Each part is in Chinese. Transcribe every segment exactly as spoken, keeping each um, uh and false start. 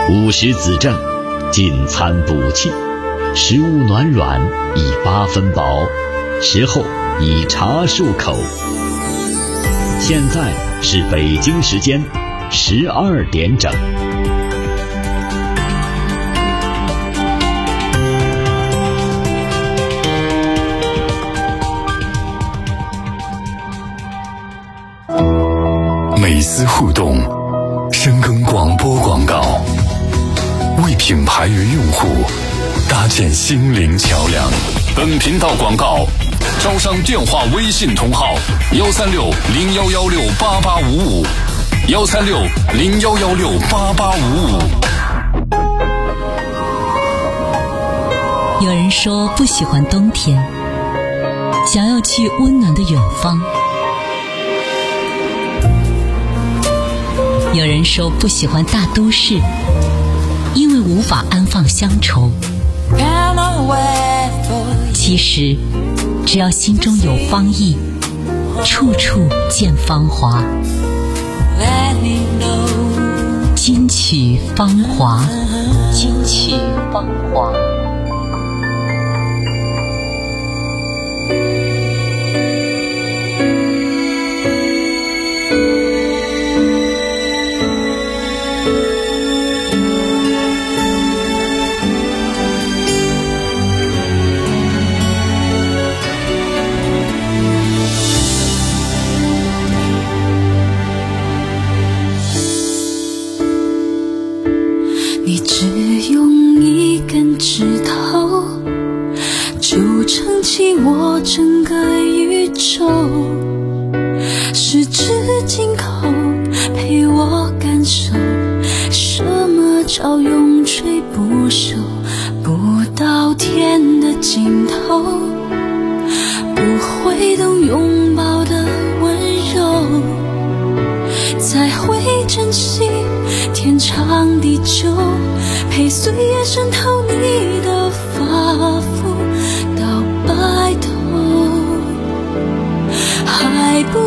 午时子正，进餐补气，食物暖软，以八分饱，食后以茶漱口。现在是北京时间十二点整。 美思互动，深耕广播广告，为品牌与用户搭建心灵桥梁。本频道广告招商电话微信同号：幺三六零幺幺六八八五五，幺三六零幺幺六八八五五。 有人说不喜欢冬天，想要去温暖的远方。有人说不喜欢大都市，因为无法安放乡愁。其实只要心中有芳意，处处见芳华。金曲芳华，金曲芳华。 你只用一根指头就撑起我整个宇宙，十指紧扣陪我感受什么叫永垂不朽，不到天的尽头，不会懂拥抱的温柔，才会珍惜天长地久，陪岁月渗透你的发肤到白头，还不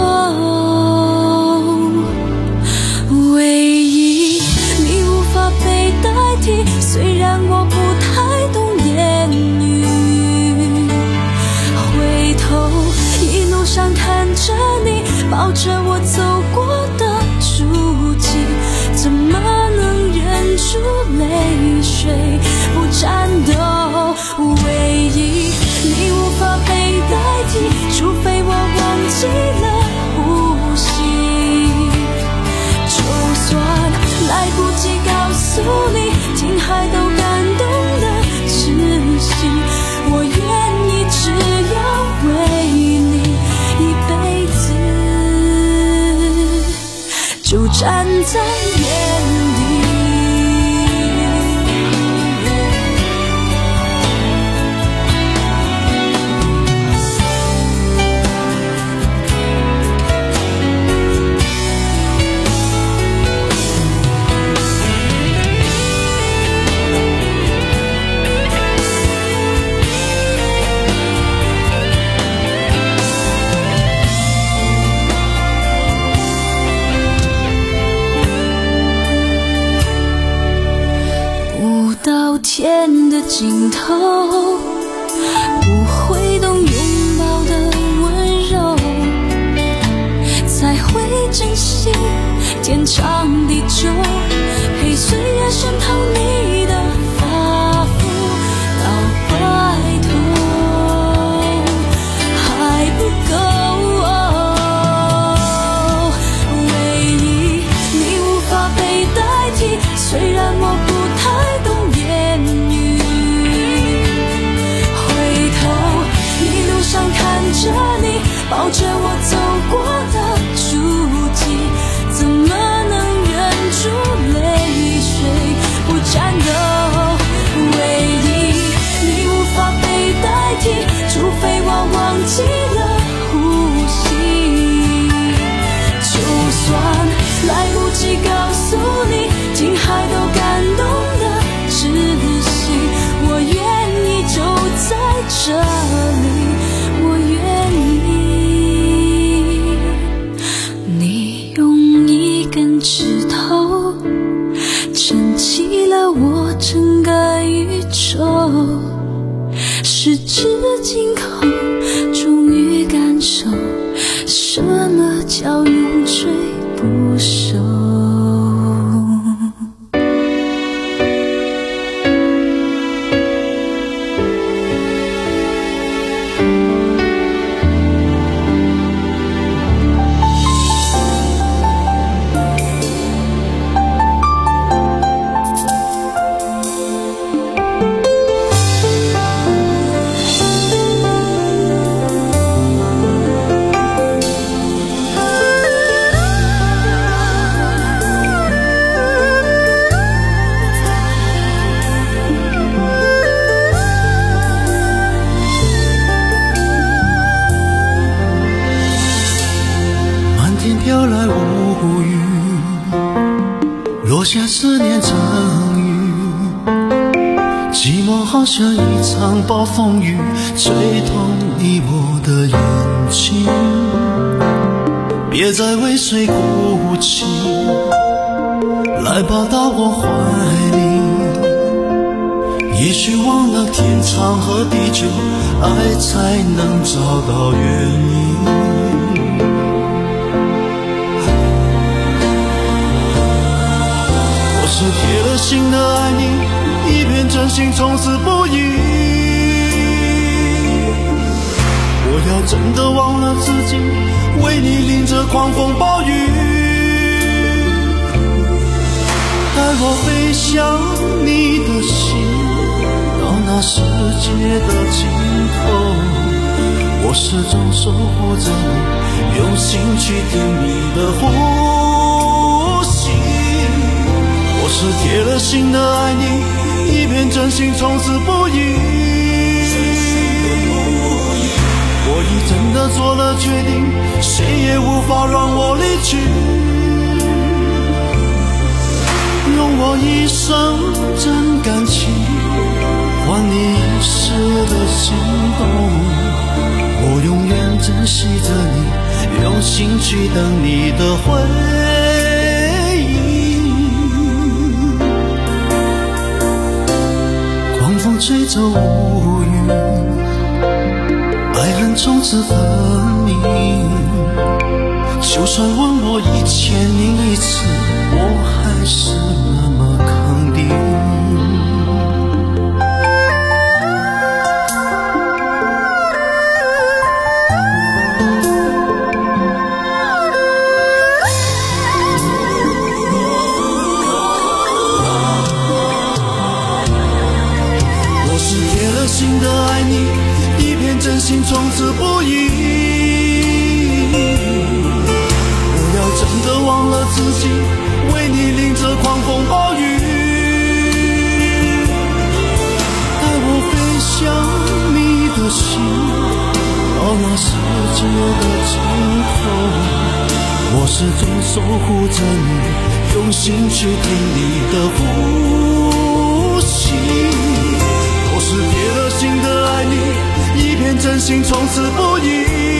够。唯一你无法被代替，虽然我不太懂言语，回头一路上看着你，抱着我走过的足迹，怎么能忍住泪水不颤抖？唯一你无法被代替，除非我忘记了呼吸。就算来不及告诉你，听海都感动的窒息，我愿意只要为你一辈子就站在原地。天的尽头，不会懂拥抱的温柔，才会珍惜天长地久，陪岁月渗透你的发肤到白头，还不够。唯一你无法被代替，虽然我不太懂看着你，抱着我走过的足迹，怎么能忍住泪水不颤抖？唯一你无法被代替，除非我忘记了呼吸。就算来不及告诉你，听海都感动的窒息，我愿意就在这里。指头撑起落下思念成雨，寂寞好像一场暴风雨，吹痛你我的眼睛。别再为谁哭泣，来吧到我怀里。也许忘了天长和地久，爱才能找到原因。我是铁了心的爱你，一片真心从此不移。我要真的忘了自己，为你淋着狂风暴雨，带我飞向你的心，到那世界的尽头。我始终守护着你，用心去听你的呼吸。我是铁了心的爱你，一片真心从此不移。我已真的做了决定，谁也无法让我离去。用我一生真感情，换你一世的心动。我永远珍惜着你，用心去等你的回应。狂风吹走乌云，爱恨从此分明。就算问我一千零一次，我还是那么肯定。我是铁了心的爱你，一片真心从此不移。我要真的忘了自己，为你淋着狂风暴雨，带我飞向你的心，到那世界的尽头。我始终守护着你，用心去听你的呼吸。我是铁了心的爱你，一片真心从此不移。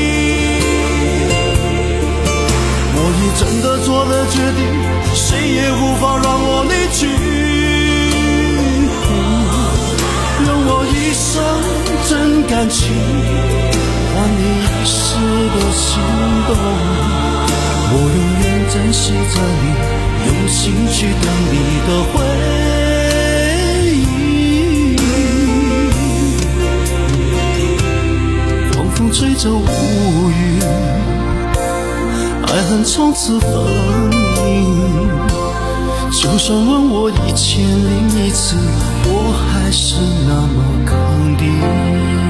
我已真的做了决定，谁也无法让我离去。用我一生真感情，换你一世的心动。我永远珍惜着你，用心去等你的回应。狂风吹走乌云，爱恨从此分明。就算问我一千零一次，我还是那么肯定。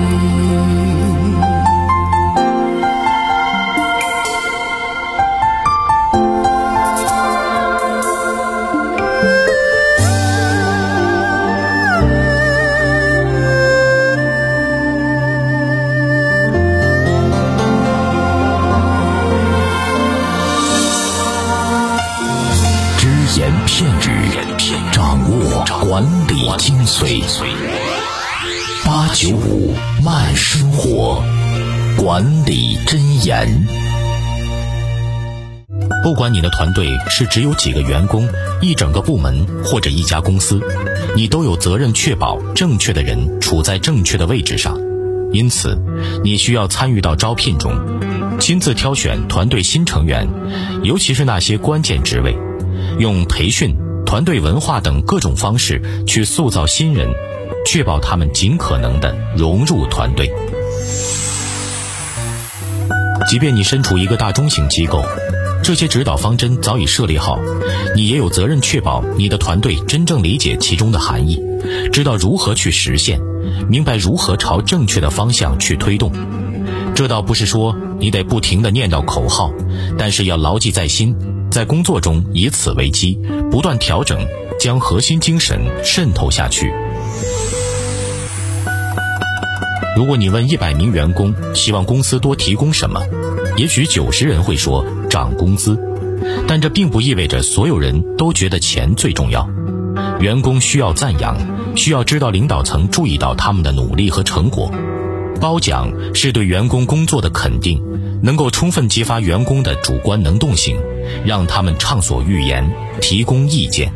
片语，掌握管理精髓。八九五慢生活，管理箴言。 不管你的团队是只有几个员工、一整个部门或者一家公司，你都有责任确保正确的人处在正确的位置上。因此，你需要参与到招聘中，亲自挑选团队新成员，尤其是那些关键职位。用培训、团队文化等各种方式去塑造新人，确保他们尽可能地融入团队。即便你身处一个大中型机构，这些指导方针早已设立好，你也有责任确保你的团队真正理解其中的含义，知道如何去实现，明白如何朝正确的方向去推动。这倒不是说你得不停地念叨口号，但是要牢记在心，在工作中以此为基，不断调整，将核心精神渗透下去。如果你问一百名员工希望公司多提供什么，也许九十人会说涨工资， 但这并不意味着所有人都觉得钱最重要。员工需要赞扬，需要知道领导层注意到他们的努力和成果。褒奖是对员工工作的肯定，能够充分激发员工的主观能动性，让他们畅所欲言，提供意见。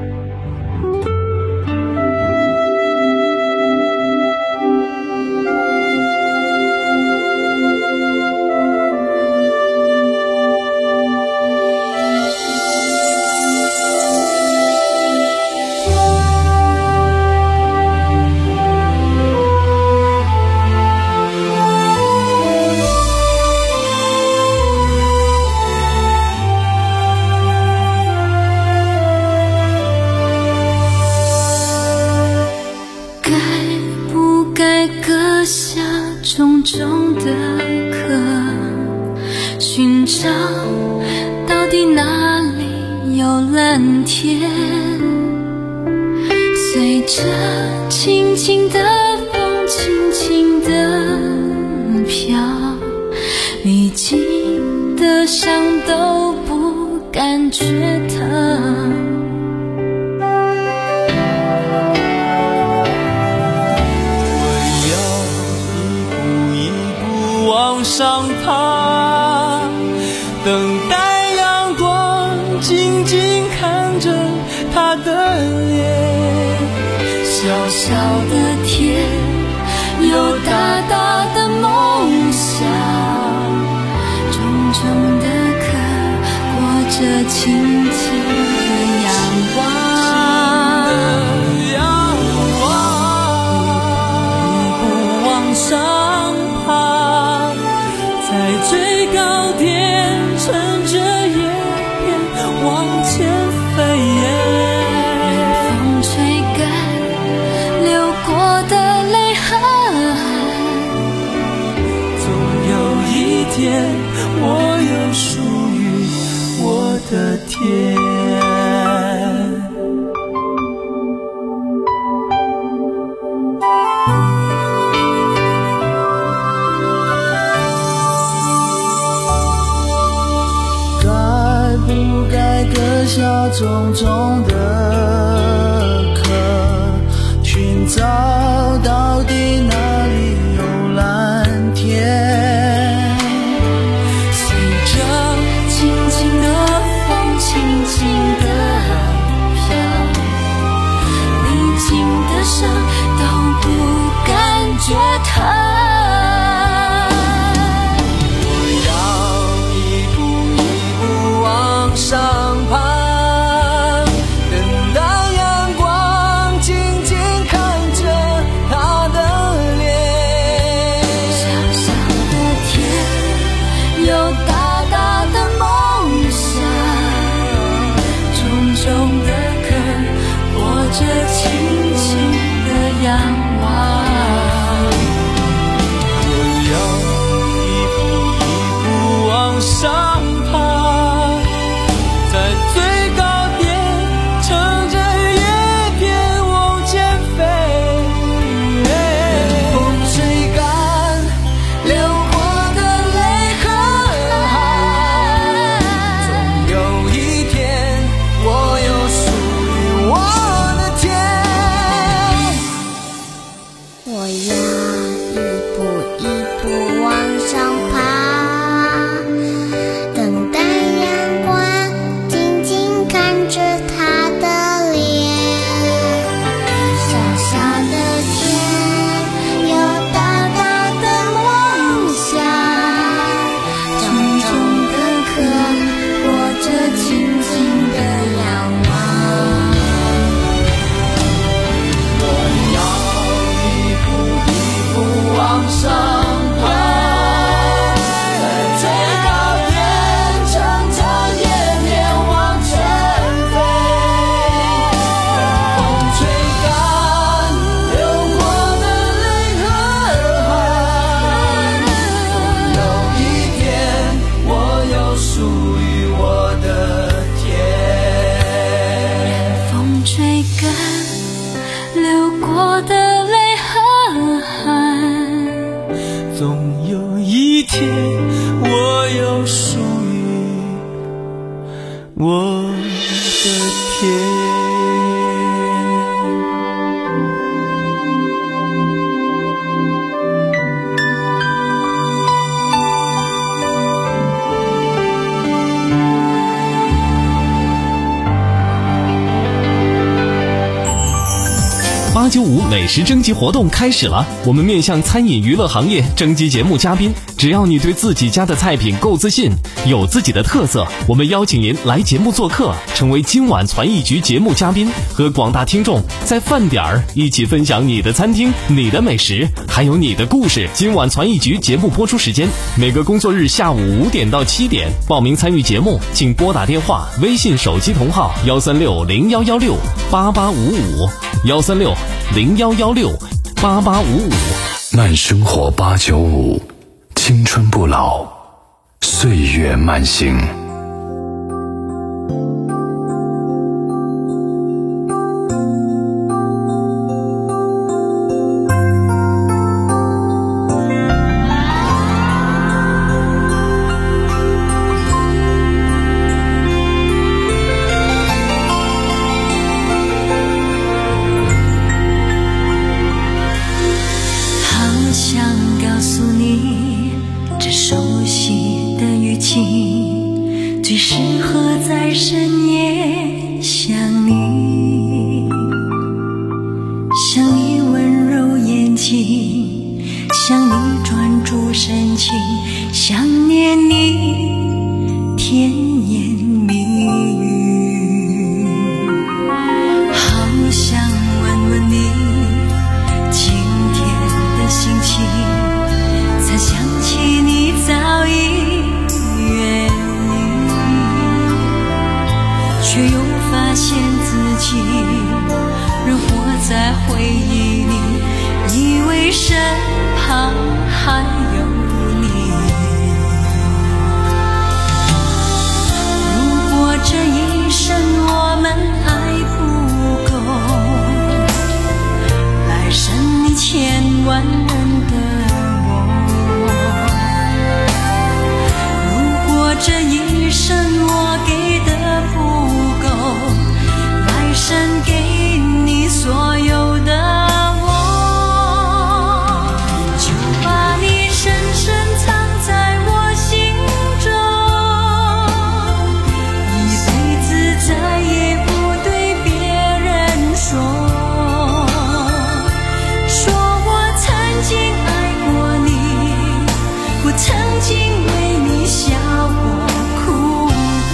重重的壳，寻找到底哪里有蓝天，随着轻轻的风轻轻的飘，历经的伤都不感觉疼。 往上爬，等待阳光，静静看着他的脸。 小小的天，有大大的梦想，重重的壳，裹着轻轻的阳光。 最高点，乘着叶片往前飞任风吹干流过的泪和汗， 总有一天我有属于我的天。割下重重的壳，寻找到底哪里有蓝天。 随着轻轻的风，轻轻的飘，历经的伤都不感觉疼。 总有一天我有属于我的天。 八九五美食征集活动开始了，我们面向餐饮娱乐行业征集节目嘉宾，只要你对自己家的菜品够自信，有自己的特色，我们邀请您来节目做客，成为今晚传艺局节目嘉宾，和广大听众在饭点儿一起分享你的餐厅、你的美食，还有你的故事。今晚传艺局节目播出时间每个工作日下午五点到七点，报名参与节目请拨打电话、微信手机同号幺三六零幺幺六八八五五幺三六零幺幺六八八五五。 慢生活八九五，青春不老，岁月慢行。 最适合在深夜想你，想你温柔眼睛，想你专注深情，想念你甜言蜜语，好想问问你今天的心情，才想起你早已却又发现自己仍活在回忆里，以为身旁还有你。如果这一生我们爱不够，来生你千万人的我。如果这一生我给的不来生给你所有的我，就把你深深藏在我心中，一辈子再也不对别人说，说我曾经爱过你，我曾经为你笑过哭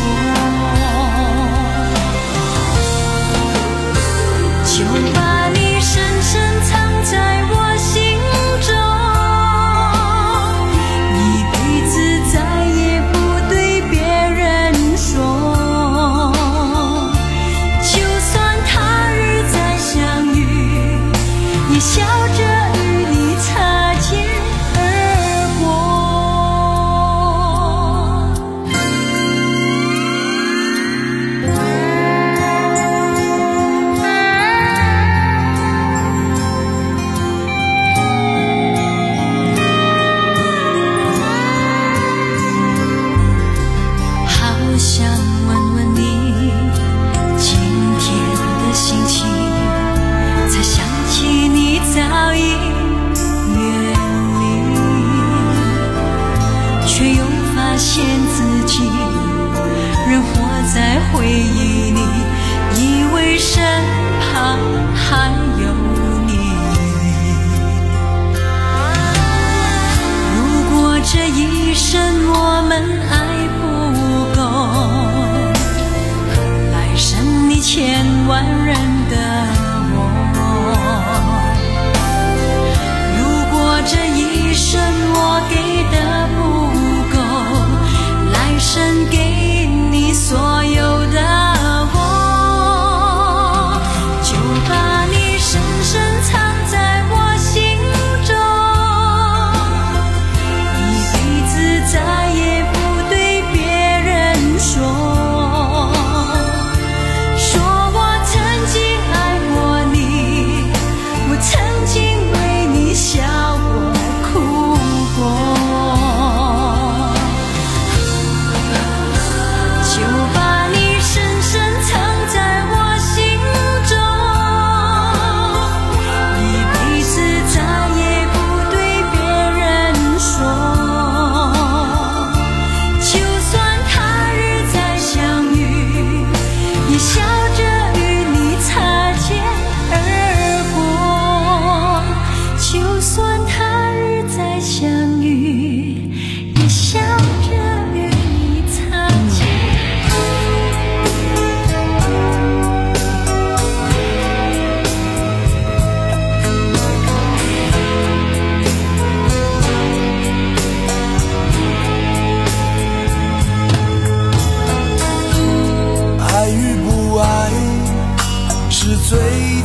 就把你深深藏在我心中，一辈子再也不对别人说，就算他日再相遇，也笑着与你擦肩而过。在回忆里，以为身旁还有你。如果这一生我们爱不够，来生你千万人的我。如果这一生我给的不够，来生给你所有的我，就把你深深藏在我心中，一辈子再也不对别人说，说我曾经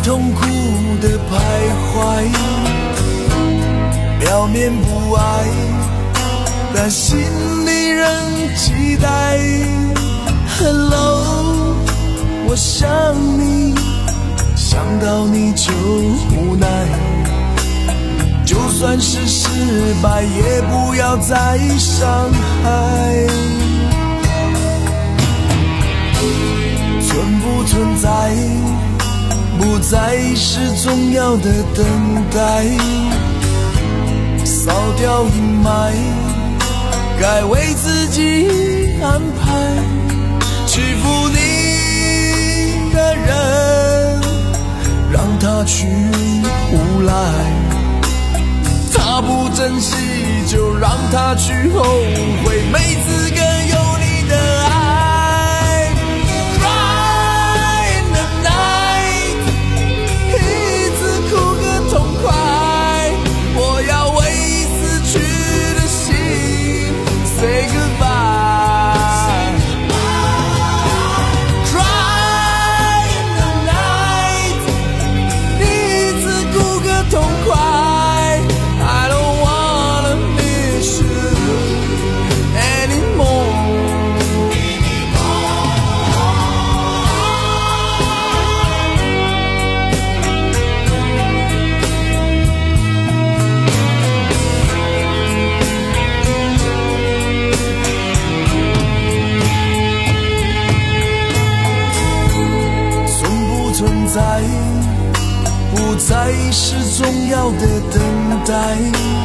痛苦的徘徊，表面不爱，但心里仍期待。Hello， 我想你，想到你就无奈，就算是失败，也不要再伤害。存不存在，不再是重要的等待，扫掉阴霾，该为自己安排。欺负你的人，让他去无赖，他不珍惜，就让他去后悔，没资格有你的爱。Cry in the night， 一直哭个痛快，我要为死去的心 say goodbye。不再是重要的等待，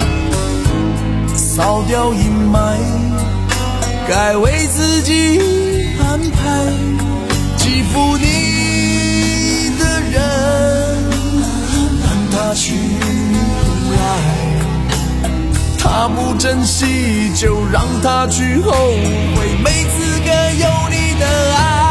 扫掉阴霾，该为自己安排。欺负你的人，让他去无赖，他不珍惜，就让他去后悔，没资格有你的爱。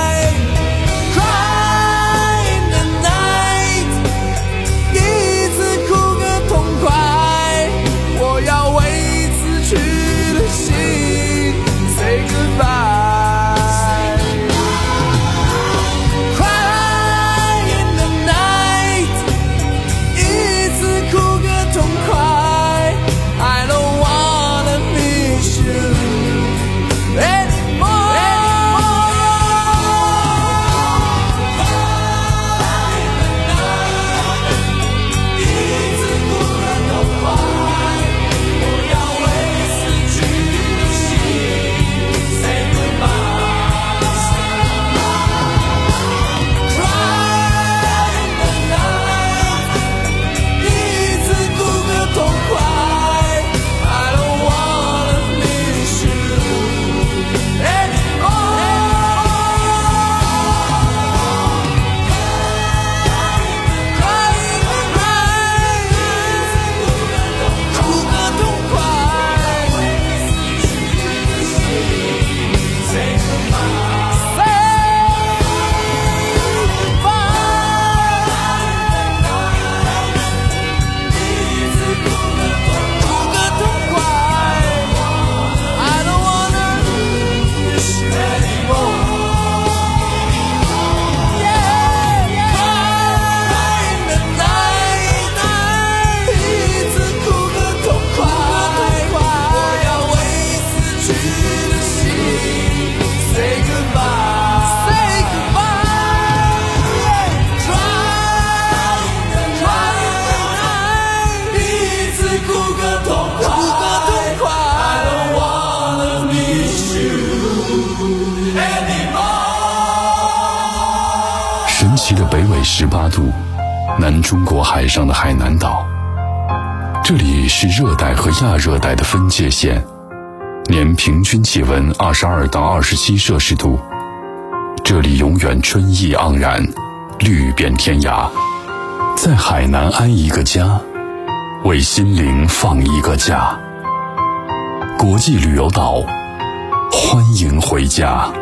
神奇的北纬十八度，南中国海上的海南岛，这里是热带和亚热带的分界线，年平均气温二十二到二十七摄氏度。这里永远春意盎然，绿遍天涯。在海南安一个家，为心灵放一个假。国际旅游岛，欢迎回家。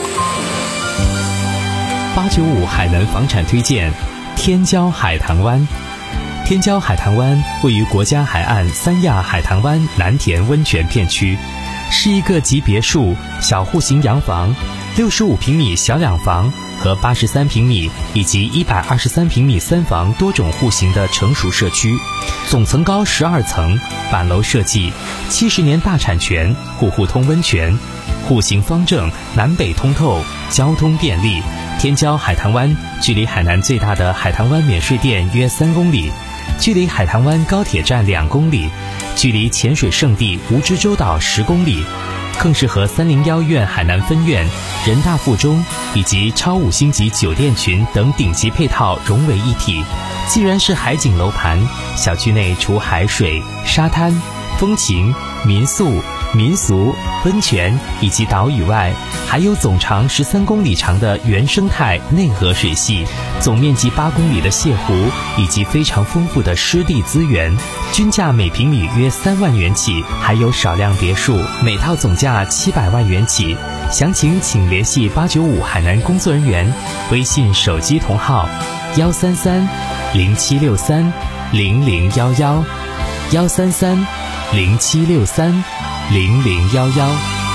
八九五海南房产推荐天骄海棠湾。天骄海棠湾位于国家海岸三亚海棠湾南田温泉片区，是一个集别墅、小户型洋房、六十五平米小两房、 和八十三平米以及一百二十三平米三房多种户型的成熟社区，总层高十二层，板楼设计，七十年大产权，户户通温泉，户型方正，南北通透，交通便利，天郊海棠湾，距离海南最大的海棠湾免税店约三公里，距离海棠湾高铁站两公里，距离潜水圣地蜈支洲岛十公里，更是和三零幺院海南分院、人大附中以及超五星级酒店群等顶级配套融为一体。既然是海景楼盘，小区内除海水、沙滩、风情、民宿、民俗、温泉以及岛屿外，还有总长十三公里长的原生态内河水系，总面积八公里的泻湖，以及非常丰富的湿地资源，均价每平米约三万元起，还有少量别墅，每套总价七百万元起。详情请联系八九五海南工作人员，微信手机同号幺三三零七六三零零幺幺幺三三零七六三零零幺幺。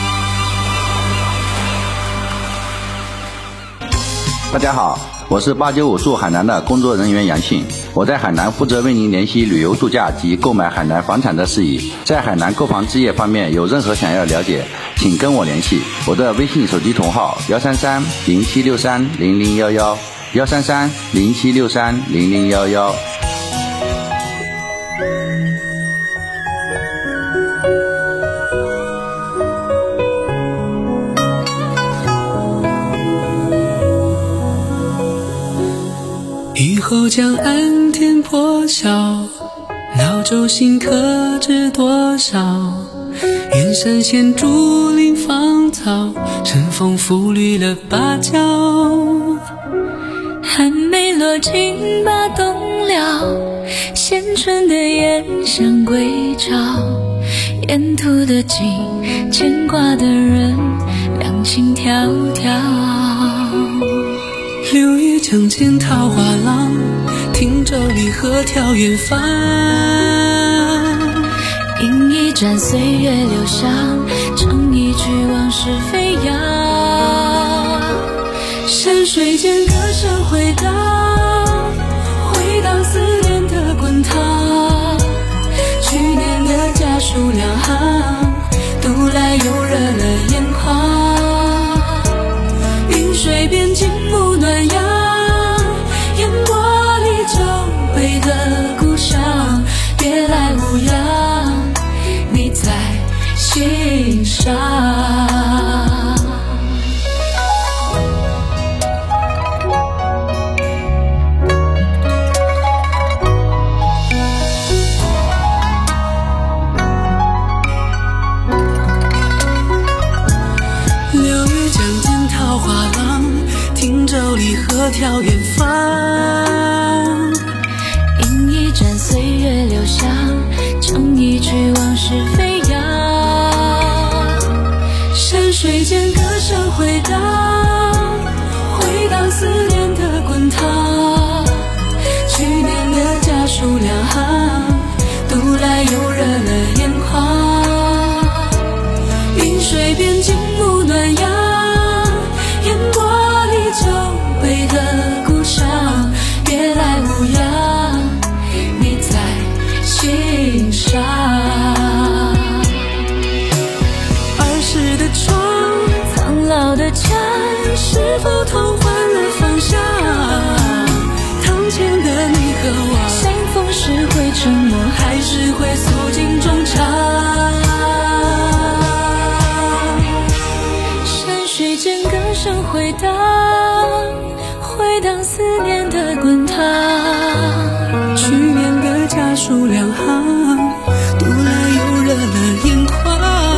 大家好，我是八九五驻海南的工作人员杨信，我在海南负责为您联系旅游度假及购买海南房产的事宜。在海南购房置业方面有任何想要了解，请跟我联系，我的微信手机同号幺三三零七六三零零幺幺幺三三零七六三零零幺幺。 雨后江岸天破晓，老舟新客知多少？远山现竹林芳草，晨风拂绿了芭蕉。 还没落尽把冬了，现春的燕想归巢。沿途的景，牵挂的人，两情迢迢。 柳叶江间桃花浪，汀洲里鹤眺远方。 饮一盏岁月留香，唱一曲往事飞扬。 山水间歌声回荡，回荡思念的滚烫。去年的家书两行，读来又热了眼眶。云水边静沐暖阳，烟波里久违的故乡，别来无恙，你在心上。汀洲里鹤眺远方， 饮一盏岁月留香，唱一曲往事飞扬。 山水间歌声回荡，回荡思念的滚烫。去年的家书两行，读来又热了眼眶。云水边静沐暖阳，烟波久违的故乡，别来无恙，你在心上。儿时的窗， 苍老的家， 是否同换了方向？堂前的你和我， 相逢时会沉默， 还是会诉尽衷肠？ 山水间歌声回荡，回荡思念的滚烫。 去年的家书两行，读来又热了眼眶。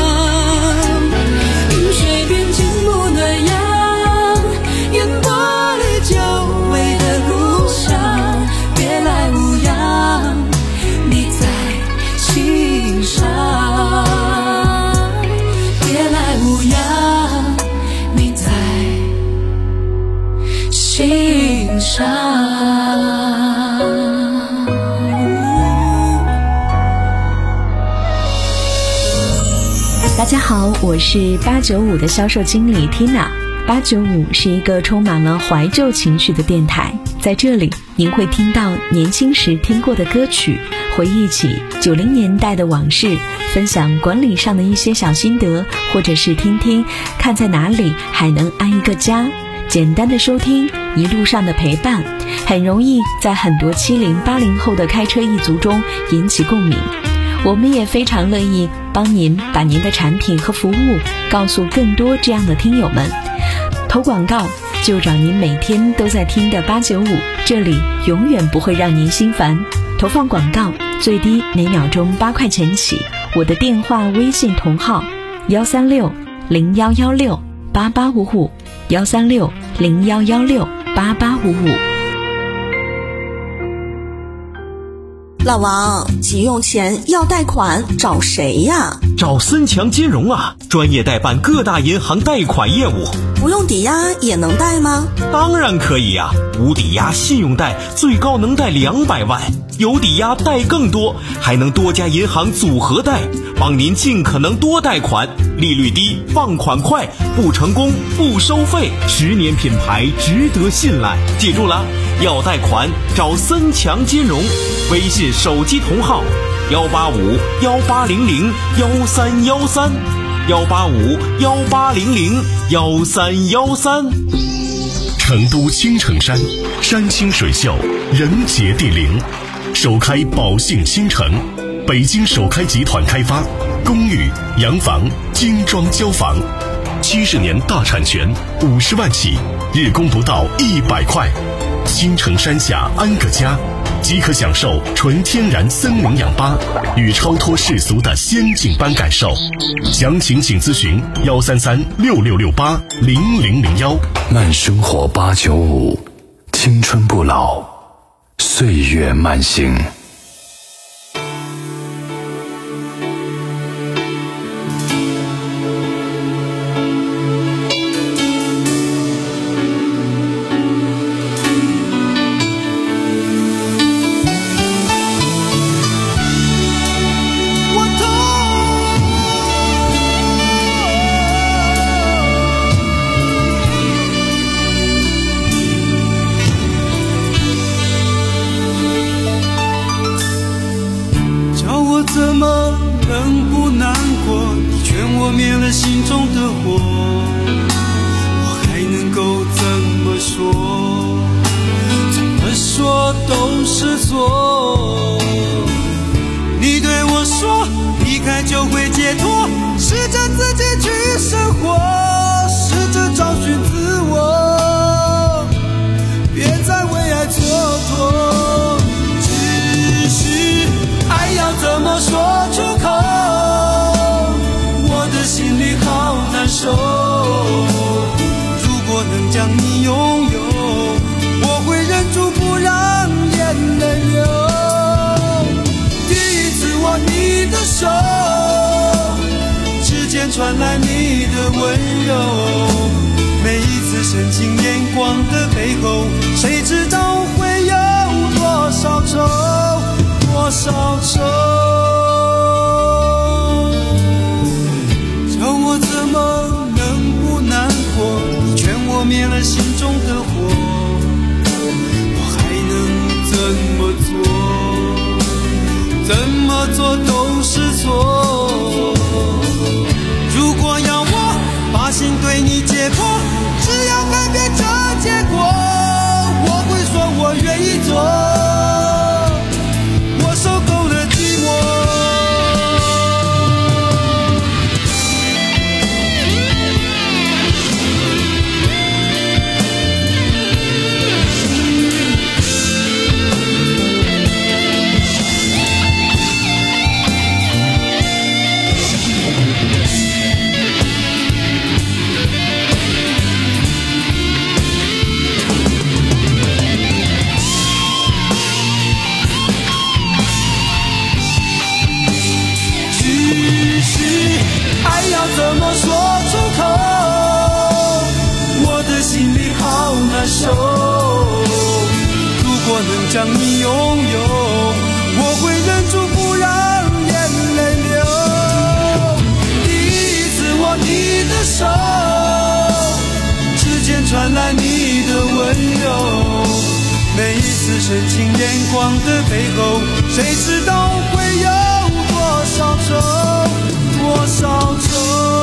云水边静沐暖阳，烟波里久违的故乡，别来无恙，你在心上。别来无恙，你在心上。 大家好，我是八九五的销售经理 Tina。 八九五是一个充满了怀旧情绪的电台，在这里您会听到年轻时听过的歌曲，回忆起九零年代的往事，分享管理上的一些小心得，或者是听听看在哪里还能安一个家。简单的收听，一路上的陪伴，很容易在很多七零八零后的开车一族中引起共鸣。我们也非常乐意帮您把您的产品和服务告诉更多这样的听友们。投广告就找您每天都在听的八九五，这里永远不会让您心烦。投放广告最低每秒钟八块钱起，我的电话微信同号幺三六零幺幺六八八五五，幺三六零幺幺六八八五五。 老王，急用钱要贷款找谁呀？ 找森强金融啊，专业代办各大银行贷款业务。 不用抵押也能贷吗？ 当然可以呀、啊，无抵押信用贷最高能贷两百万，有抵押贷更多，还能多家银行组合贷，帮您尽可能多贷款，利率低，放款快，不成功不收费，十年品牌值得信赖。记住了，要贷款找森强金融，微信手机同号幺八五幺八零零幺三幺三，幺八五幺八零零幺三幺三。 成都青城山，山清水秀，人杰地灵，首开宝兴新城，北京首开集团开发，公寓、洋房、精装交房，七十年大产权，五十万起，日供不到一百块。青城山下安个家，即可享受纯天然森林氧吧与超脱世俗的仙境般感受。详情请咨询幺三三六六六八零零零幺。 慢生活八九五，青春不老，岁月慢行。 传来你的温柔，每一次深情眼光的背后，谁知道会有多少愁，多少愁。叫我怎么能不难过？你劝我灭了心中的火，我还能怎么做？怎么做都是错。如果要我把心对你解剖，只要改变这结果，我会说我愿意做，我受够了寂寞。怎么说出口？我的心里好难受。如果能将你拥有，我会忍住不让眼泪流。第一次握你的手， 次深情眼光的背后，谁知道会有多少愁，多少愁。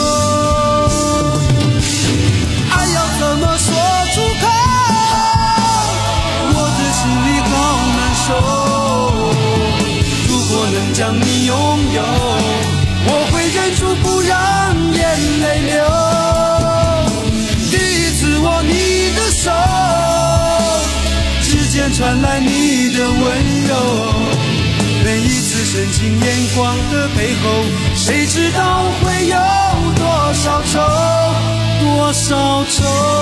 爱要怎么说出口，我的心里好难受。如果能将你拥有，我会忍住不让眼泪流。第一次握你的手，指尖传来你的温柔。每一次深情眼光的背后，谁知道会有多少愁，多少愁。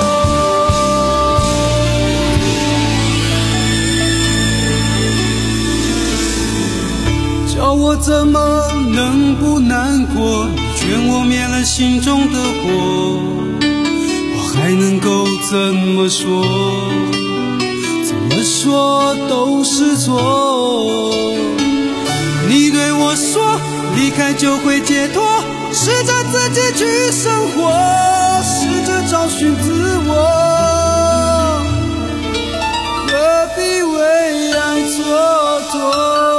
叫我怎么能不难过？你劝我灭了心中的火，我还能够怎么说？怎么说都是错。你对我说，离开就会解脱，试着自己去生活，试着找寻自我，何必为爱蹉跎？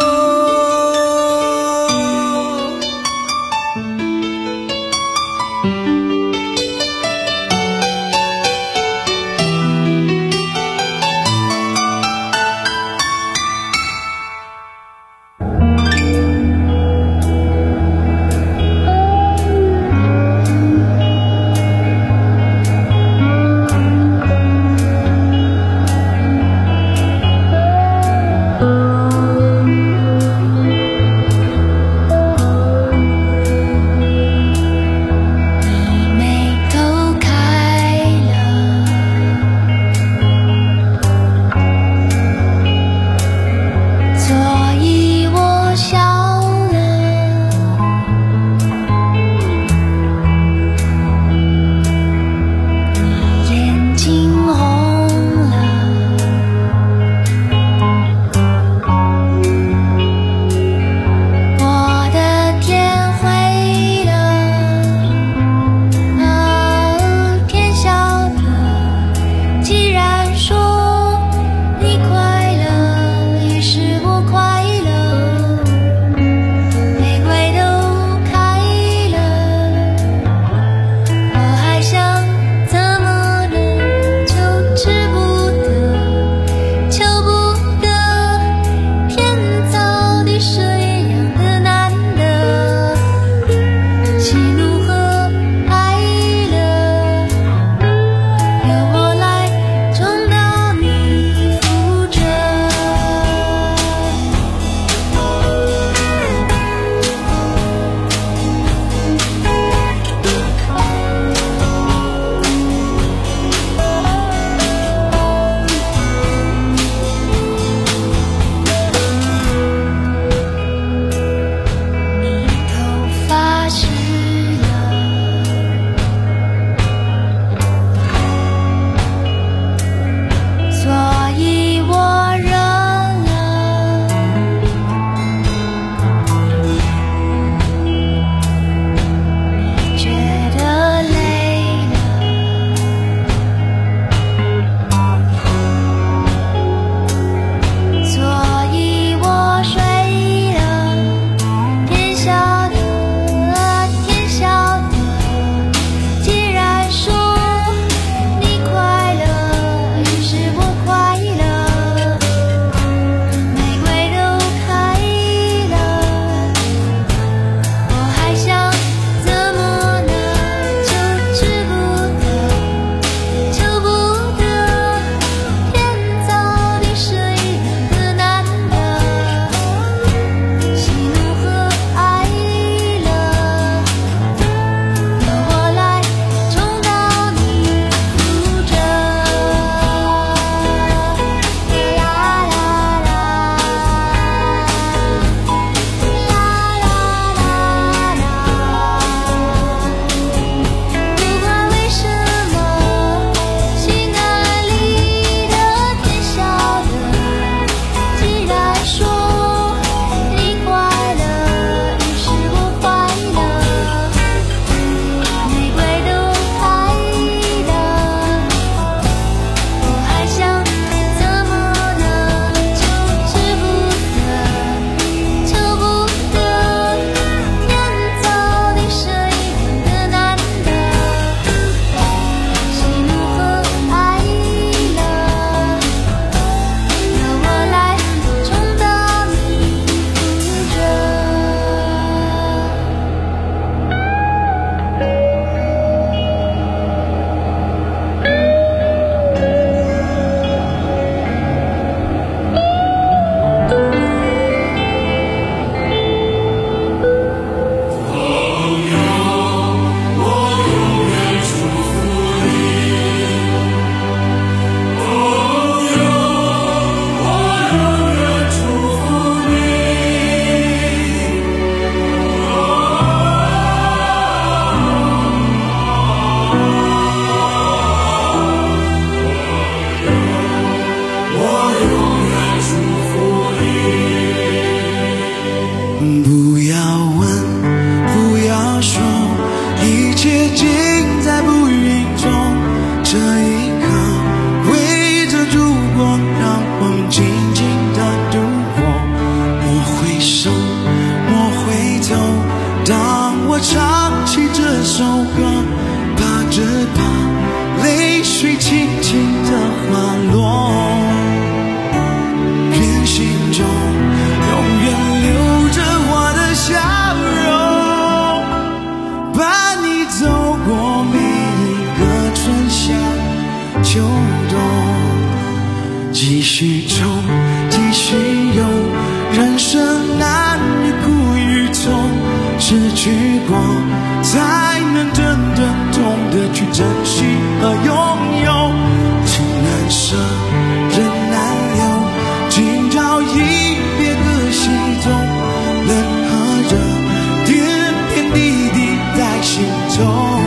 继续冲，继续游，人生难于苦与痛，失去过才能真正懂得去珍惜和拥有。情难舍，人难留，今朝一别各西东，冷和热，点点滴滴在心中，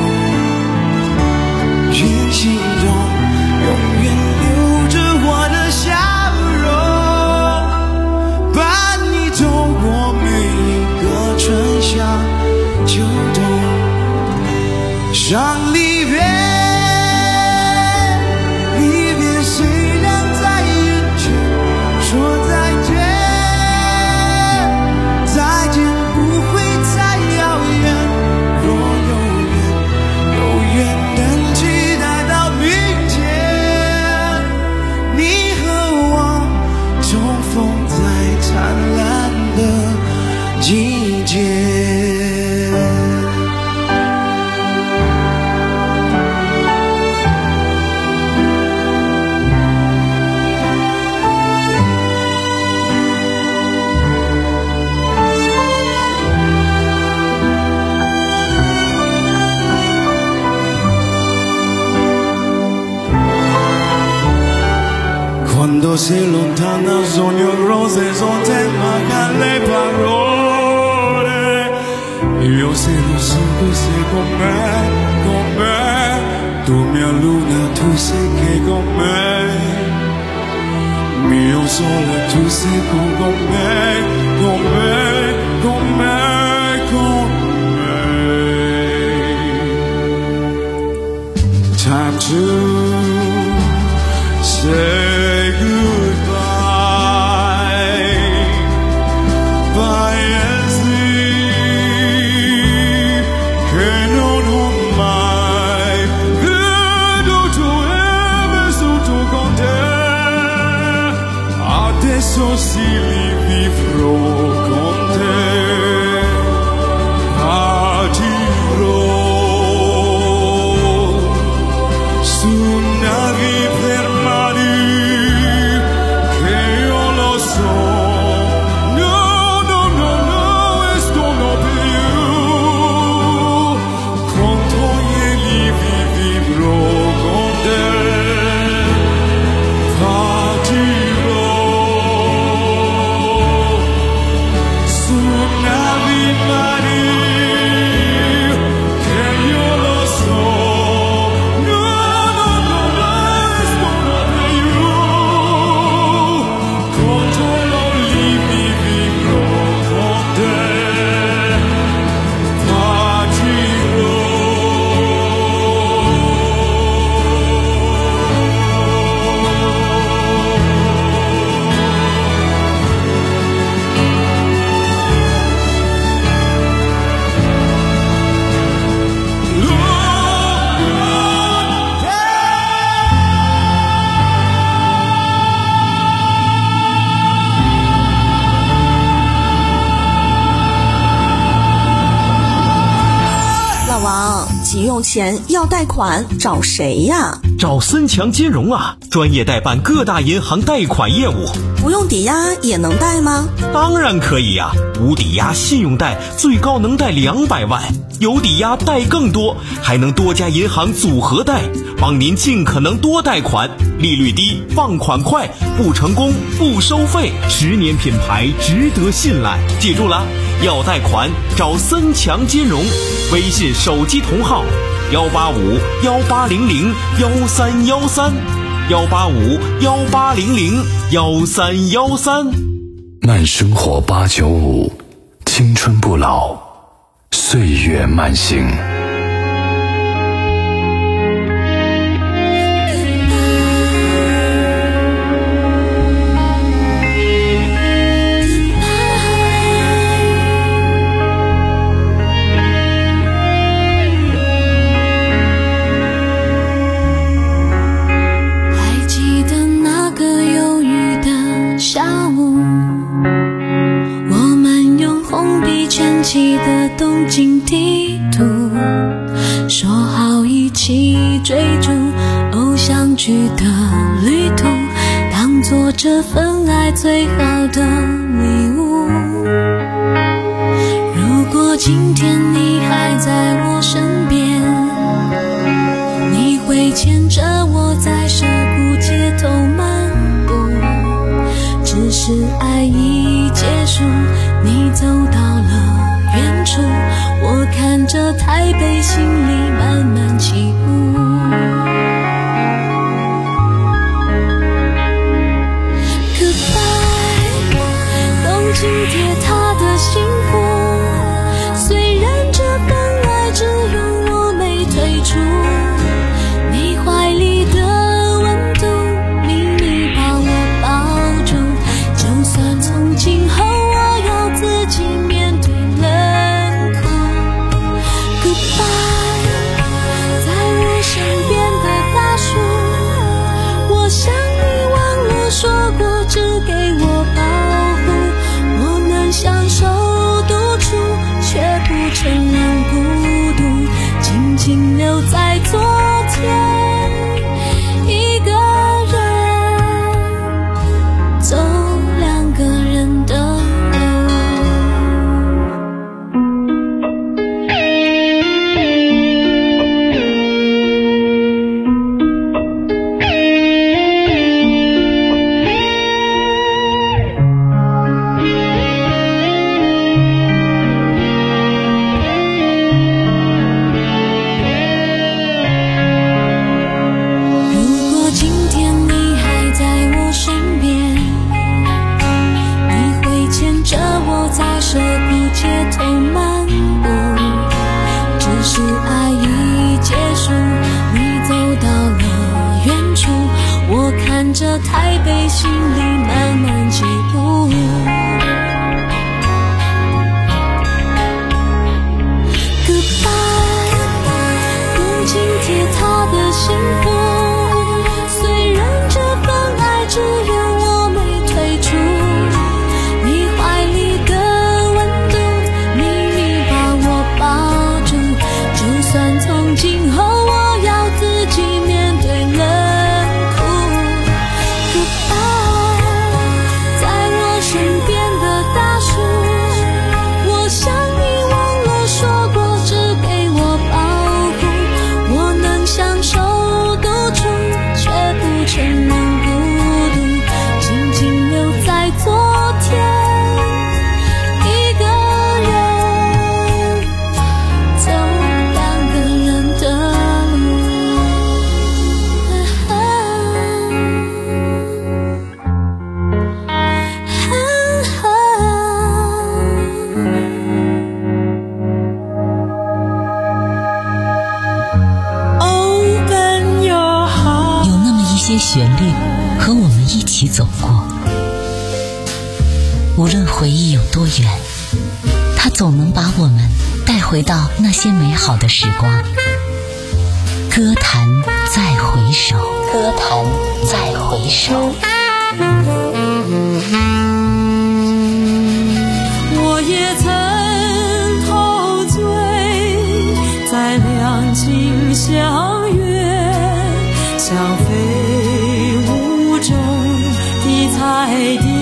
愿心中永远留着我的笑容，伴你走过每一个春夏秋冬。伤离别，离别虽然在眼前，说再见，再见不会再遥远。若有缘，有缘能期待到明天，你和我重逢在灿烂的季节。Quando sei lontana sogno rose, sono tema le parole. Io se lo so che sei con me, con me. Tu mia luna, tu sei che con me. Mio sole, tu sei con me, con me, con me, con me. Time to say goodbye, paesi che non ho mai veduto e vissuto con te, adesso sì li vivrò con te, partirò su navi per 急用钱要贷款找谁呀？ 找森强金融啊，专业代办各大银行贷款业务。 不用抵押也能贷吗？ 当然可以呀，无抵押信用贷最高能贷两百万，有抵押贷更多，还能多家银行组合贷，帮您尽可能多贷款，利率低，放款快，不成功不收费， 十年品牌，值得信赖。 记住了，要贷款找森强金融，微信手机同号幺八五幺八零零幺三幺三，幺八五幺八零零幺三幺三。 慢生活八九五，青春不老，岁月慢行。 起的东京地图，说好一起追逐偶像剧的旅途，当作这份爱最好的礼物。如果今天你还在我身边，你会牵着我在涩谷街头漫步。只是爱已结束，你走到了远处，我看着台北，心里慢慢起雾。紧贴他的幸福，虽然这份爱只有我没退出，你怀里的温度秘密把我抱住，就算从今后我要自己面对冷酷。 Goodbye， 在我身边的大树，我想你忘了说过只给我保护，享受独处，却不承认孤独，静静留在昨天，一个人走两个人的路。这台北心里慢慢起雾。Goodbye， 不紧贴他的幸福，虽然这份爱只有我没退出，你怀里的温度秘密把我抱住，就算从今后我要自己面对冷。 旋律和我们一起走过，无论回忆有多远，它总能把我们带回到那些美好的时光。歌坛再回首，歌坛再回首。 我也曾陶醉在两情相悦，像飞舞中的彩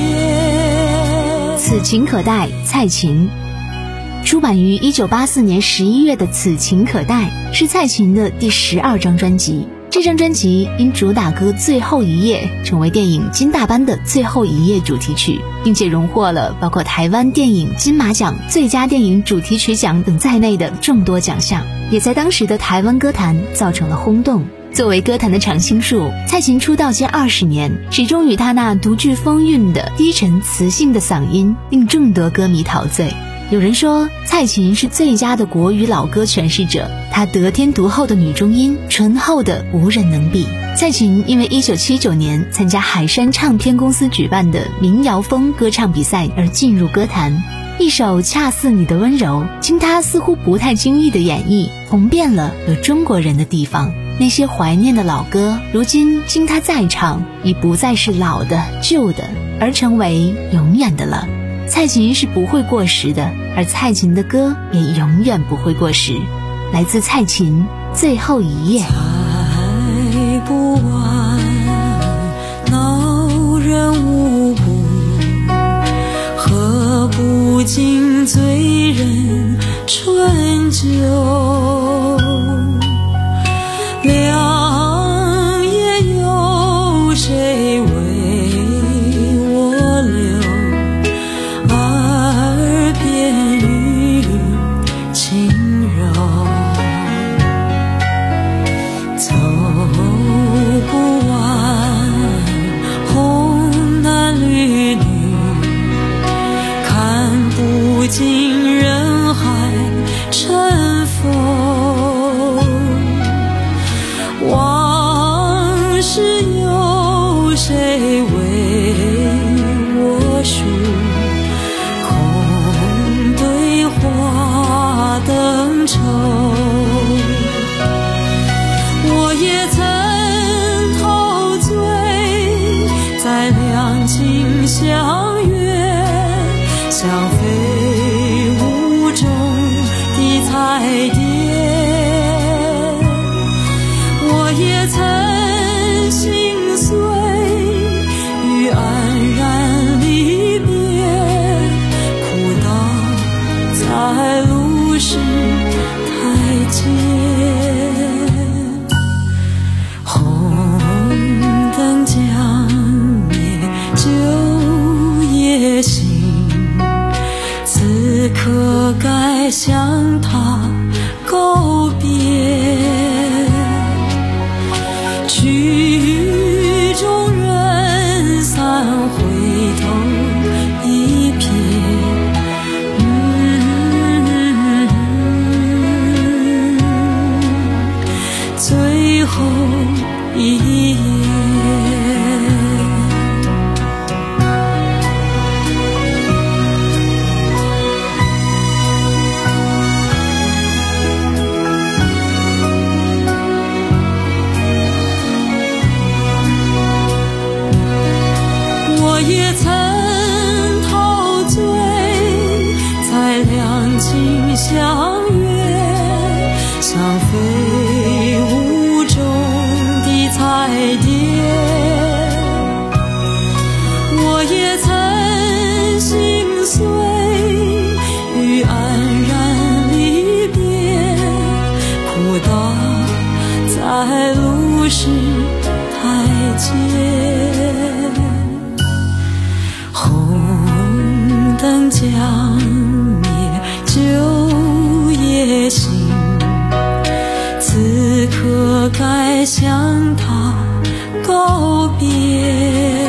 蝶。 此情可待，蔡琴。出版于一九八四年十一月的《此情可待》是蔡琴的第十二张专辑。这张专辑因主打歌《最后一页》成为电影《金大班》的最后一页主题曲，并且荣获了包括台湾电影金马奖最佳电影主题曲奖等在内的众多奖项，也在当时的台湾歌坛造成了轰动。作为歌坛的常青树，蔡琴出道近二十年，始终与她那独具风韵的低沉磁性的嗓音令众多歌迷陶醉。有人说蔡琴是最佳的国语老歌诠释者，她得天独厚的女中音醇厚的无人能比。蔡琴因为一九七九年参加海山唱片公司举办的民谣风歌唱比赛而进入歌坛，一首恰似你的温柔经她似乎不太经意的演绎，红遍了有中国人的地方。那些怀念的老歌如今经她再唱已不再是老的旧的，而成为永远的了。蔡琴是不会过时的，而蔡琴的歌也永远不会过时。来自蔡琴《最后一页》。 猜不完恼人无为我数空对话灯愁，我也曾陶醉在两情相悦，像飞舞中的彩蝶，我也曾心碎于黯然离别，哭倒在路是台阶，红灯将灭旧夜行，此刻该向他告别，曲终人散回头一瞥，嗯，最后一夜。我也曾陶醉在两情相悦，像飞舞中的彩蝶，我也曾心碎于黯然离别，哭倒在路是台阶，红灯将灭旧夜行，此刻该向他告别，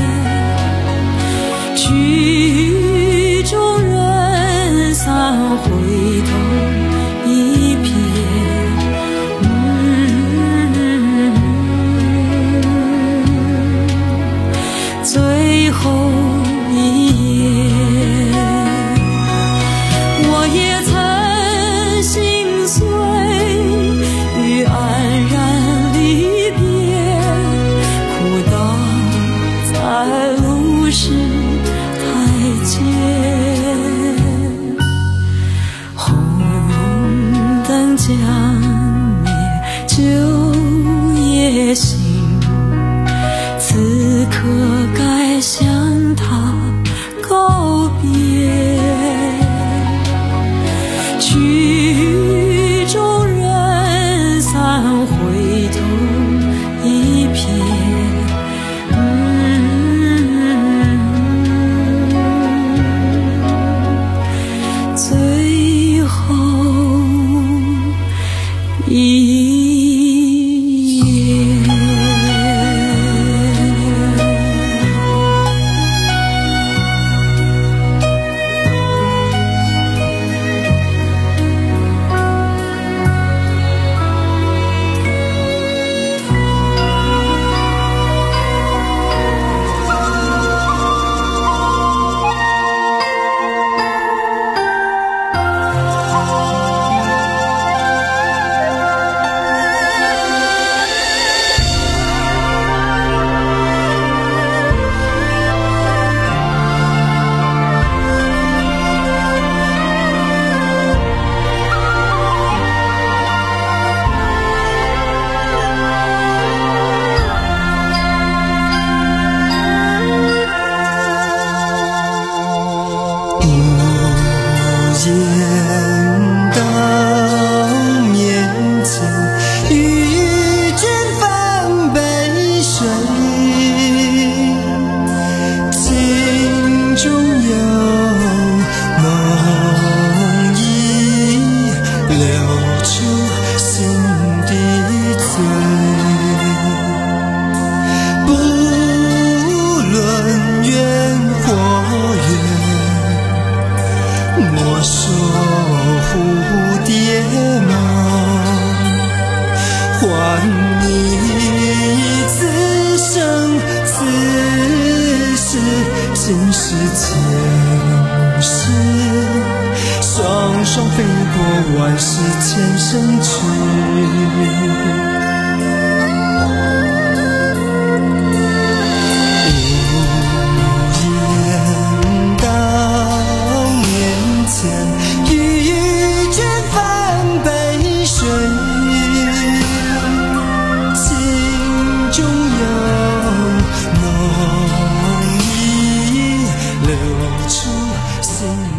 曲终人散回头一瞥，嗯，最后一夜，我也曾心碎于黯然离别，哭倒在路是台阶，红灯将灭旧夜行，此刻该向他告别，曲终人散回头一瞥，嗯，最后一夜。 今世前世，双双飞过万世千生去。无言当面前，一卷翻杯水，心中有浓意流出心。